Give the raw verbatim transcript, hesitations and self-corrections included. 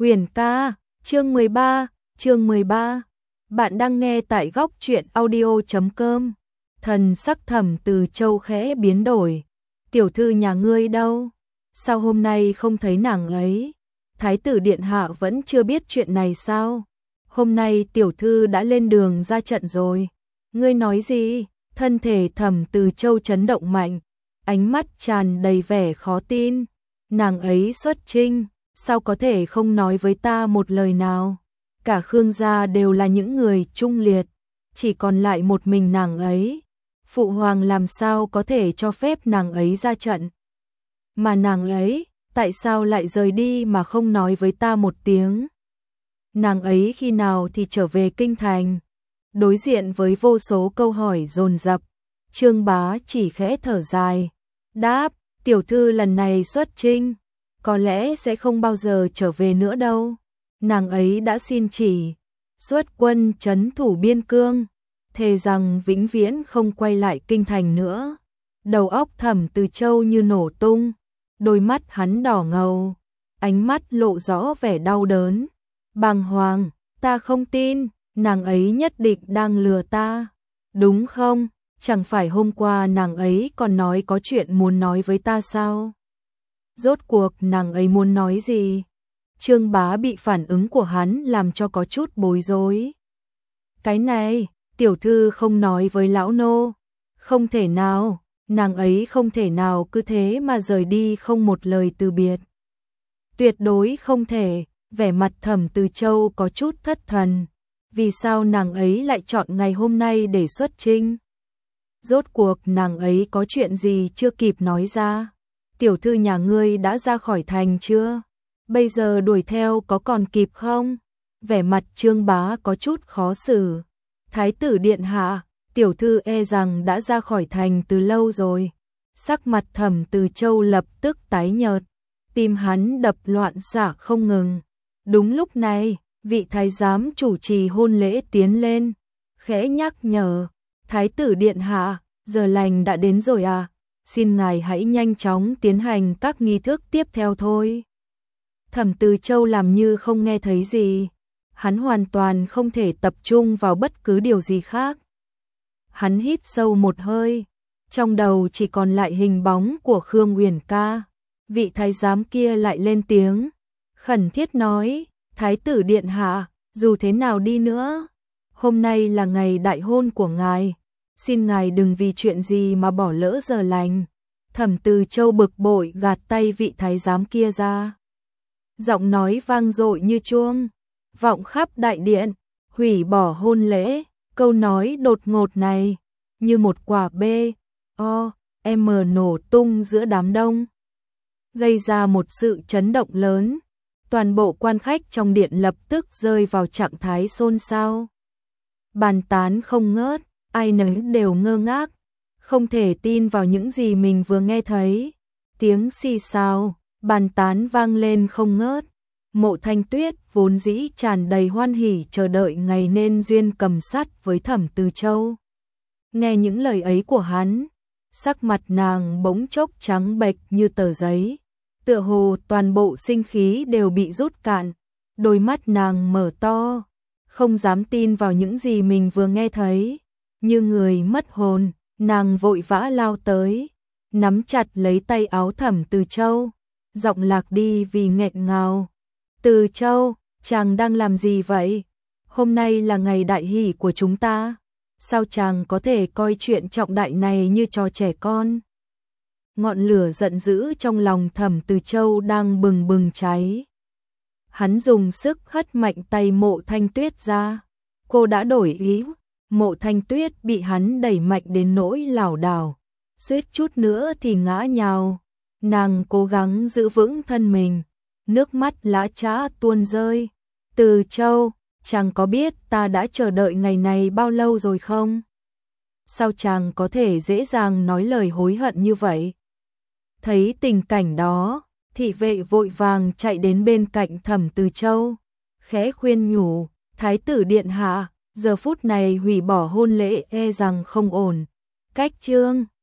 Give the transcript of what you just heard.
Huyền ca, chương mười ba, chương mười ba. Bạn đang nghe tại góc truyện audio chấm com. Thần sắc Thẩm Từ Châu khẽ biến đổi. Tiểu thư nhà ngươi đâu? Sao hôm nay không thấy nàng ấy? Thái tử điện hạ vẫn chưa biết chuyện này sao? Hôm nay tiểu thư đã lên đường ra trận rồi. Ngươi nói gì? Thân thể Thẩm Từ Châu chấn động mạnh, ánh mắt tràn đầy vẻ khó tin. Nàng ấy xuất chinh, sao có thể không nói với ta một lời nào? Cả Khương gia đều là những người trung liệt, chỉ còn lại một mình nàng ấy. Phụ hoàng làm sao có thể cho phép nàng ấy ra trận? Mà nàng ấy, tại sao lại rời đi mà không nói với ta một tiếng? Nàng ấy khi nào thì trở về kinh thành? Đối diện với vô số câu hỏi dồn dập, Trương Bá chỉ khẽ thở dài, đáp, tiểu thư lần này xuất chinh, có lẽ sẽ không bao giờ trở về nữa đâu. Nàng ấy đã xin chỉ xuất quân trấn thủ biên cương, thề rằng vĩnh viễn không quay lại kinh thành nữa. Đầu óc Thẩm Từ Châu như nổ tung, đôi mắt hắn đỏ ngầu, ánh mắt lộ rõ vẻ đau đớn, bàng hoàng. Ta không tin, nàng ấy nhất định đang lừa ta, đúng không? Chẳng phải hôm qua nàng ấy còn nói có chuyện muốn nói với ta sao? Rốt cuộc nàng ấy muốn nói gì? Trương Bá bị phản ứng của hắn làm cho có chút bối rối. Cái này, tiểu thư không nói với lão nô. Không thể nào, nàng ấy không thể nào cứ thế mà rời đi không một lời từ biệt. Tuyệt đối không thể. Vẻ mặt Thẩm Từ Châu có chút thất thần. Vì sao nàng ấy lại chọn ngày hôm nay để xuất chinh? Rốt cuộc nàng ấy có chuyện gì chưa kịp nói ra? Tiểu thư nhà ngươi đã ra khỏi thành chưa? Bây giờ đuổi theo có còn kịp không? Vẻ mặt Trương Bá có chút khó xử. Thái tử điện hạ, tiểu thư e rằng đã ra khỏi thành từ lâu rồi. Sắc mặt Thẩm Từ Châu lập tức tái nhợt, tim hắn đập loạn xạ không ngừng. Đúng lúc này, vị thái giám chủ trì hôn lễ tiến lên, khẽ nhắc nhở, Thái tử điện hạ, giờ lành đã đến rồi à, xin ngài hãy nhanh chóng tiến hành các nghi thức tiếp theo thôi. Thẩm Từ Châu làm như không nghe thấy gì, hắn hoàn toàn không thể tập trung vào bất cứ điều gì khác. Hắn hít sâu một hơi, trong đầu chỉ còn lại hình bóng của Khương Uyển Ca. Vị thái giám kia lại lên tiếng, khẩn thiết nói, Thái tử điện hạ, dù thế nào đi nữa, hôm nay là ngày đại hôn của ngài, xin ngài đừng vì chuyện gì mà bỏ lỡ giờ lành. Thẩm Từ Châu bực bội gạt tay vị thái giám kia ra. Giọng nói vang dội như chuông, vọng khắp đại điện, hủy bỏ hôn lễ. Câu nói đột ngột này, như một quả bê, o, em nổ tung giữa đám đông, gây ra một sự chấn động lớn. Toàn bộ quan khách trong điện lập tức rơi vào trạng thái xôn xao, bàn tán không ngớt, ai nấy đều ngơ ngác, không thể tin vào những gì mình vừa nghe thấy. Tiếng xì xào, bàn tán vang lên không ngớt. Mộ Thanh Tuyết vốn dĩ tràn đầy hoan hỉ chờ đợi ngày nên duyên cầm sắt với Thẩm Từ Châu. Nghe những lời ấy của hắn, sắc mặt nàng bỗng chốc trắng bệch như tờ giấy. Tựa hồ toàn bộ sinh khí đều bị rút cạn, đôi mắt nàng mở to, không dám tin vào những gì mình vừa nghe thấy. Như người mất hồn, nàng vội vã lao tới, nắm chặt lấy tay áo Thẩm Từ Châu, giọng lạc đi vì nghẹn ngào. Từ Châu, chàng đang làm gì vậy? Hôm nay là ngày đại hỷ của chúng ta, sao chàng có thể coi chuyện trọng đại này như trò trẻ con? Ngọn lửa giận dữ trong lòng Thẩm Từ Châu đang bừng bừng cháy. Hắn dùng sức hất mạnh tay Mộ Thanh Tuyết ra. Cô đã đổi ý. Mộ Thanh Tuyết bị hắn đẩy mạnh đến nỗi lảo đảo, suýt chút nữa thì ngã nhào. Nàng cố gắng giữ vững thân mình, nước mắt lã chã tuôn rơi. Từ Châu, chàng có biết ta đã chờ đợi ngày này bao lâu rồi không? Sao chàng có thể dễ dàng nói lời hối hận như vậy? Thấy tình cảnh đó, thị vệ vội vàng chạy đến bên cạnh Thẩm Từ Châu, khẽ khuyên nhủ, Thái tử điện hạ, giờ phút này hủy bỏ hôn lễ e rằng không ổn. Cách trương,